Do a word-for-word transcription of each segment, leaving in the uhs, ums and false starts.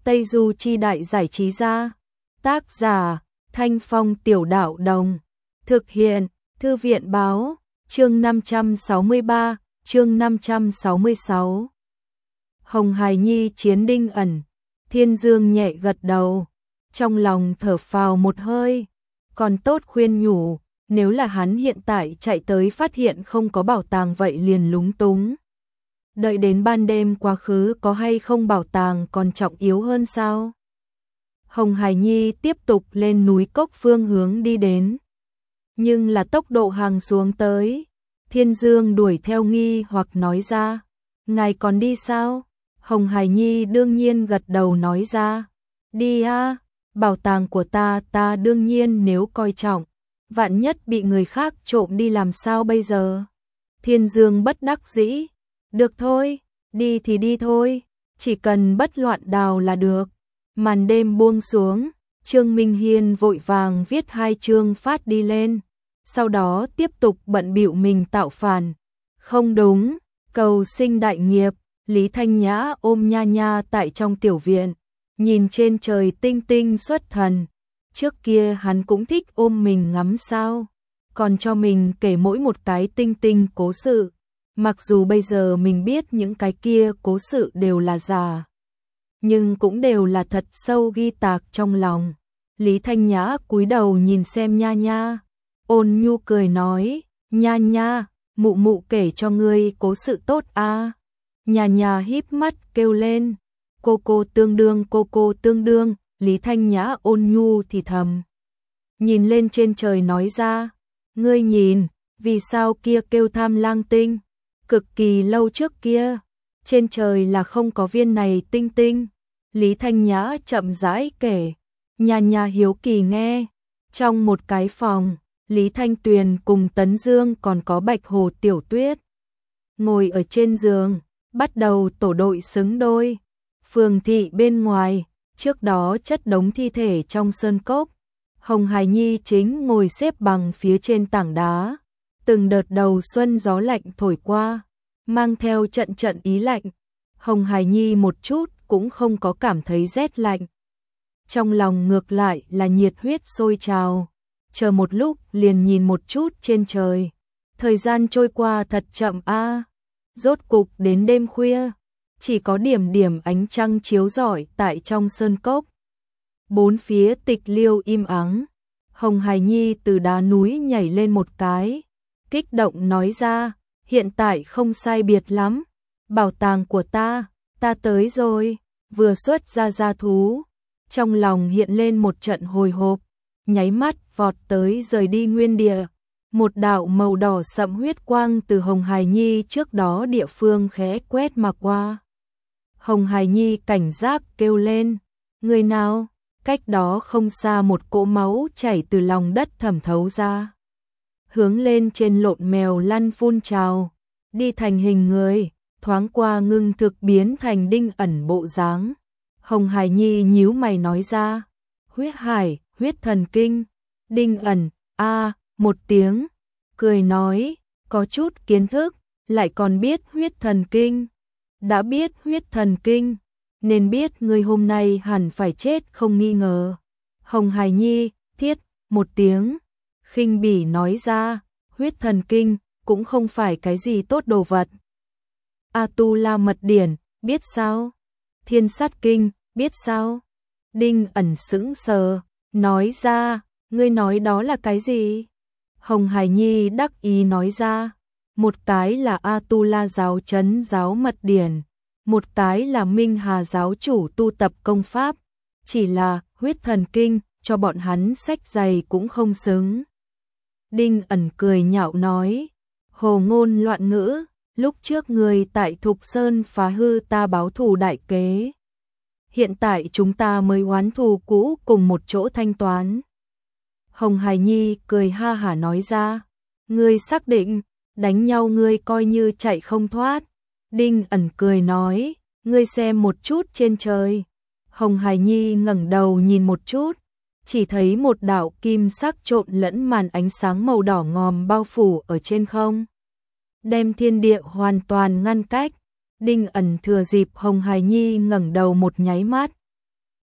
Tây Du Chi Đại Giải Trí Gia. Tác giả Thanh Phong Tiểu Đạo Đồng. Thực hiện Thư viện Báo. Chương năm trăm sáu mươi ba, chương năm trăm sáu mươi sáu. Hồng Hải Nhi chiến Đinh Ẩn. Thiên Dương nhẹ gật đầu, trong lòng thở phào một hơi, còn tốt khuyên nhủ, nếu là hắn hiện tại chạy tới phát hiện không có bảo tàng vậy liền lúng túng. Đợi đến ban đêm quá khứ có hay không bảo tàng còn trọng yếu hơn sao? Hồng Hải Nhi tiếp tục lên núi cốc phương hướng đi đến. Nhưng là tốc độ hàng xuống tới. Thiên Dương đuổi theo nghi hoặc nói ra. Ngài còn đi sao? Hồng Hải Nhi đương nhiên gật đầu nói ra. Đi a, bảo tàng của ta ta đương nhiên nếu coi trọng. Vạn nhất bị người khác trộm đi làm sao bây giờ? Thiên Dương bất đắc dĩ. Được thôi, đi thì đi thôi, chỉ cần bất loạn đào là được. Màn đêm buông xuống, Trương Minh Hiên vội vàng viết hai chương phát đi lên, sau đó tiếp tục bận bịu mình tạo phản. Không đúng, cầu sinh đại nghiệp, Lý Thanh Nhã ôm Nha Nha tại trong tiểu viện, nhìn trên trời tinh tinh xuất thần. Trước kia hắn cũng thích ôm mình ngắm sao, còn cho mình kể mỗi một cái tinh tinh cố sự. Mặc dù bây giờ mình biết những cái kia cố sự đều là giả, nhưng cũng đều là thật sâu ghi tạc trong lòng. Lý Thanh Nhã cúi đầu nhìn xem Nha Nha, ôn nhu cười nói, Nha Nha, mụ mụ kể cho ngươi cố sự tốt a. Nha Nha híp mắt kêu lên, cô cô tương đương cô cô tương đương. Lý Thanh Nhã ôn nhu thì thầm, nhìn lên trên trời nói ra, ngươi nhìn, vì sao kia kêu Tham Lang Tinh? Cực kỳ lâu trước kia, trên trời là không có viên này tinh tinh. Lý Thanh Nhã chậm rãi kể, Nha Nha hiếu kỳ nghe. Trong một cái phòng, Lý Thanh Tuyền cùng Tấn Dương còn có Bạch Hồ Tiểu Tuyết ngồi ở trên giường, bắt đầu tổ đội xứng đôi. Phường thị bên ngoài, trước đó chất đống thi thể trong sơn cốc. Hồng Hải Nhi chính ngồi xếp bằng phía trên tảng đá. Từng đợt đầu xuân gió lạnh thổi qua, mang theo trận trận ý lạnh. Hồng Hải Nhi một chút cũng không có cảm thấy rét lạnh. Trong lòng ngược lại là nhiệt huyết sôi trào. Chờ một lúc liền nhìn một chút trên trời. Thời gian trôi qua thật chậm a. Rốt cục đến đêm khuya, chỉ có điểm điểm ánh trăng chiếu rọi tại trong sơn cốc. Bốn phía tịch liêu im ắng. Hồng Hải Nhi từ đá núi nhảy lên một cái, kích động nói ra, hiện tại không sai biệt lắm, bảo tàng của ta, ta tới rồi. Vừa xuất ra gia thú, trong lòng hiện lên một trận hồi hộp, nháy mắt vọt tới rời đi nguyên địa. Một đạo màu đỏ sẫm huyết quang từ Hồng Hải Nhi trước đó địa phương khẽ quét mà qua. Hồng Hải Nhi cảnh giác kêu lên, người nào? Cách đó không xa một cỗ máu chảy từ lòng đất thẩm thấu ra, hướng lên trên lộn mèo lăn phun trào, đi thành hình người, thoáng qua ngưng thực biến thành Đinh Ẩn bộ dáng. Hồng Hải Nhi nhíu mày nói ra, huyết hải, huyết thần kinh. Đinh Ẩn, a, một tiếng, cười nói, có chút kiến thức, lại còn biết huyết thần kinh. Đã biết huyết thần kinh, nên biết người hôm nay hẳn phải chết không nghi ngờ. Hồng Hải Nhi, thiết, một tiếng, khinh bỉ nói ra, huyết thần kinh cũng không phải cái gì tốt đồ vật. A Tu La Mật Điển, biết sao? Thiên Sát Kinh, biết sao? Đinh Ẩn sững sờ, nói ra, ngươi nói đó là cái gì? Hồng Hải Nhi đắc ý nói ra, một cái là A Tu La giáo trấn giáo mật điển, một cái là Minh Hà giáo chủ tu tập công pháp, chỉ là huyết thần kinh cho bọn hắn sách giày cũng không xứng. Đinh Ẩn cười nhạo nói, hồ ngôn loạn ngữ, lúc trước người tại Thục Sơn phá hư ta báo thù đại kế. Hiện tại chúng ta mới oán thù cũ cùng một chỗ thanh toán. Hồng Hải Nhi cười ha hả nói ra, ngươi xác định, đánh nhau ngươi coi như chạy không thoát. Đinh Ẩn cười nói, ngươi xem một chút trên trời. Hồng Hải Nhi ngẩng đầu nhìn một chút, chỉ thấy một đạo kim sắc trộn lẫn màn ánh sáng màu đỏ ngòm bao phủ ở trên không, đem thiên địa hoàn toàn ngăn cách. Đinh Ẩn thừa dịp Hồng Hải Nhi ngẩng đầu một nháy mắt,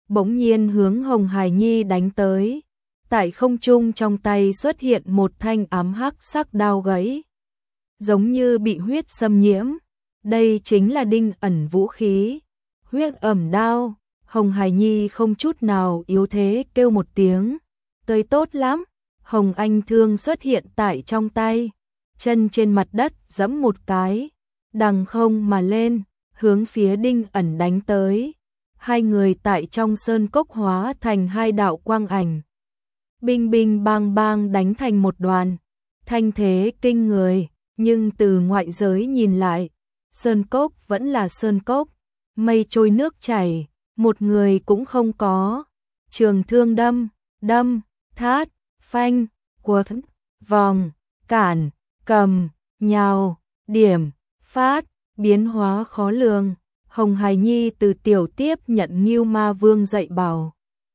bỗng nhiên hướng Hồng Hải Nhi đánh tới. Tại không trung trong tay xuất hiện một thanh ám hắc sắc đao gãy, giống như bị huyết xâm nhiễm. Đây chính là Đinh Ẩn vũ khí, huyết ẩm đao. Hồng Hải Nhi không chút nào yếu thế kêu một tiếng, tươi tốt lắm. Hồng Anh thương xuất hiện tại trong tay, chân trên mặt đất giẫm một cái, đằng không mà lên, hướng phía Đinh Ẩn đánh tới. Hai người tại trong sơn cốc hóa thành hai đạo quang ảnh, binh binh bang bang đánh thành một đoàn, thanh thế kinh người. Nhưng từ ngoại giới nhìn lại, sơn cốc vẫn là sơn cốc, mây trôi nước chảy, một người cũng không có. Trường thương đâm, đâm, thát, phanh, quật, vòng, cản, cầm, nhào, điểm, phát, biến hóa khó lường. Hồng Hải Nhi từ tiểu tiếp nhận Ngưu Ma Vương dạy bảo,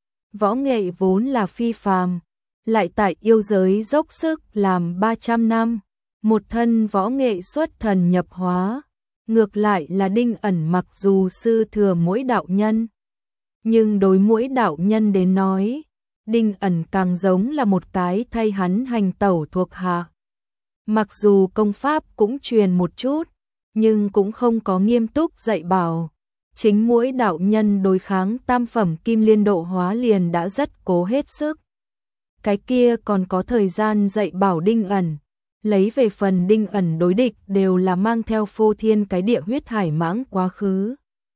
võ nghệ vốn là phi phàm, lại tại yêu giới dốc sức làm ba trăm năm, một thân võ nghệ xuất thần nhập hóa. Ngược lại là Đinh Ẩn mặc dù sư thừa mỗi đạo nhân, nhưng đối mỗi đạo nhân đến nói, Đinh Ẩn càng giống là một cái thay hắn hành tẩu thuộc hạ. Mặc dù công pháp cũng truyền một chút, nhưng cũng không có nghiêm túc dạy bảo. Chính mỗi đạo nhân đối kháng tam phẩm kim liên độ hóa liền đã rất cố hết sức, cái kia còn có thời gian dạy bảo Đinh Ẩn. Lấy về phần Đinh Ẩn đối địch đều là mang theo phô thiên cái địa huyết hải mãng quá khứ.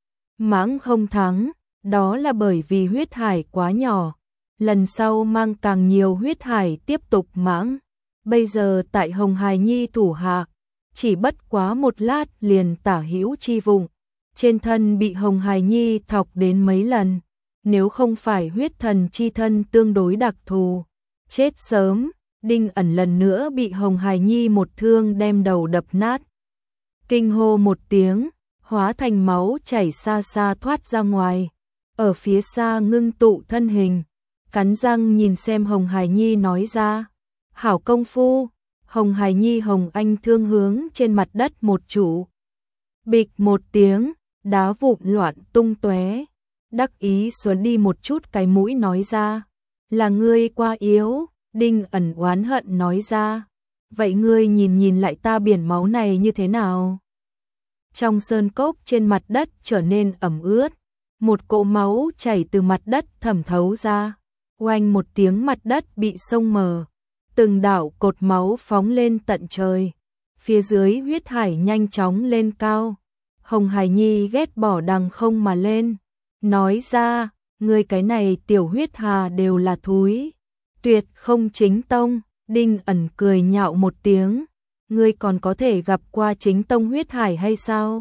Mãng không thắng, đó là bởi vì huyết hải quá nhỏ, lần sau mang càng nhiều huyết hải tiếp tục mãng. Bây giờ tại Hồng Hải Nhi thủ hạ, chỉ bất quá một lát liền tả hữu chi vùng, trên thân bị Hồng Hải Nhi thọc đến mấy lần. Nếu không phải huyết thần chi thân tương đối đặc thù, chết sớm. Đinh Ẩn lần nữa bị Hồng Hải Nhi một thương đem đầu đập nát. Kinh hô một tiếng, hóa thành máu chảy xa xa thoát ra ngoài. Ở phía xa ngưng tụ thân hình, cắn răng nhìn xem Hồng Hải Nhi nói ra, hảo công phu. Hồng Hải Nhi Hồng Anh thương hướng trên mặt đất một trụ, bịch một tiếng, đá vụn loạn tung tóe. Đắc ý xuân đi một chút cái mũi nói ra, là ngươi quá yếu. Đinh Ẩn oán hận nói ra, vậy ngươi nhìn nhìn lại ta biển máu này như thế nào? Trong sơn cốc trên mặt đất trở nên ẩm ướt, một cỗ máu chảy từ mặt đất thẩm thấu ra, oanh một tiếng mặt đất bị sông mờ, từng đạo cột máu phóng lên tận trời, phía dưới huyết hải nhanh chóng lên cao. Hồng Hải Nhi ghét bỏ đằng không mà lên, nói ra, ngươi cái này tiểu huyết hà đều là thúi, tuyệt không chính tông. Đinh Ẩn cười nhạo một tiếng, ngươi còn có thể gặp qua chính tông huyết hải hay sao?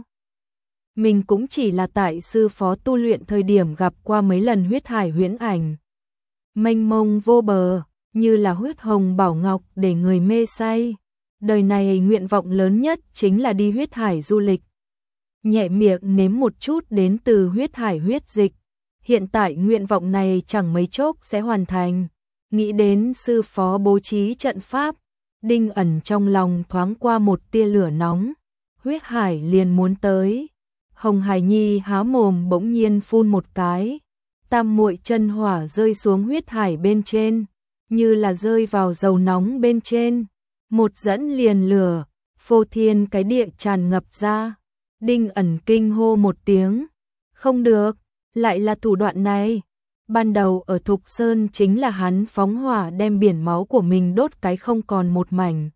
Mình cũng chỉ là tại sư phó tu luyện thời điểm gặp qua mấy lần huyết hải huyễn ảnh, mênh mông vô bờ, như là huyết hồng bảo ngọc để người mê say. Đời này nguyện vọng lớn nhất chính là đi huyết hải du lịch, nhẹ miệng nếm một chút đến từ huyết hải huyết dịch. Hiện tại nguyện vọng này chẳng mấy chốc sẽ hoàn thành. Nghĩ đến sư phó bố trí trận pháp, Đinh Ẩn trong lòng thoáng qua một tia lửa nóng, huyết hải liền muốn tới. Hồng Hải Nhi há mồm bỗng nhiên phun một cái, tam muội chân hỏa rơi xuống huyết hải bên trên, như là rơi vào dầu nóng bên trên, một dẫn liền lửa, phô thiên cái địa tràn ngập ra. Đinh Ẩn kinh hô một tiếng, không được, lại là thủ đoạn này. Ban đầu ở Thục Sơn chính là hắn phóng hỏa đem biển máu của mình đốt cái không còn một mảnh.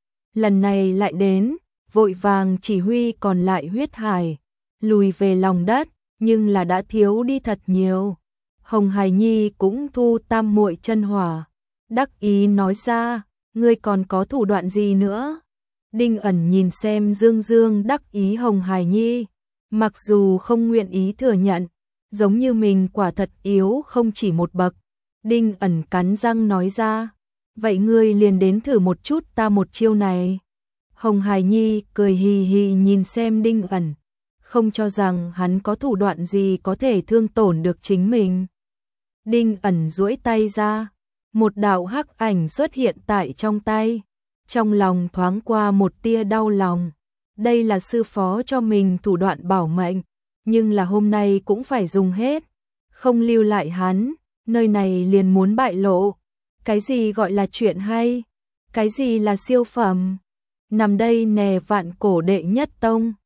Lần này lại đến, vội vàng chỉ huy còn lại huyết hải, lùi về lòng đất, nhưng là đã thiếu đi thật nhiều. Hồng Hải Nhi cũng thu tam muội chân hỏa, đắc ý nói ra, ngươi còn có thủ đoạn gì nữa? Đinh Ẩn nhìn xem dương dương đắc ý Hồng Hải Nhi, mặc dù không nguyện ý thừa nhận, giống như mình quả thật yếu không chỉ một bậc. Đinh Ẩn cắn răng nói ra, vậy ngươi liền đến thử một chút ta một chiêu này. Hồng Hải Nhi cười hì hì nhìn xem Đinh Ẩn, không cho rằng hắn có thủ đoạn gì có thể thương tổn được chính mình. Đinh Ẩn duỗi tay ra, một đạo hắc ảnh xuất hiện tại trong tay, trong lòng thoáng qua một tia đau lòng. Đây là sư phó cho mình thủ đoạn bảo mệnh, nhưng là hôm nay cũng phải dùng hết, không lưu lại hắn, nơi này liền muốn bại lộ. Cái gì gọi là chuyện hay? Cái gì là siêu phẩm? Nằm đây nè vạn cổ đệ nhất tông.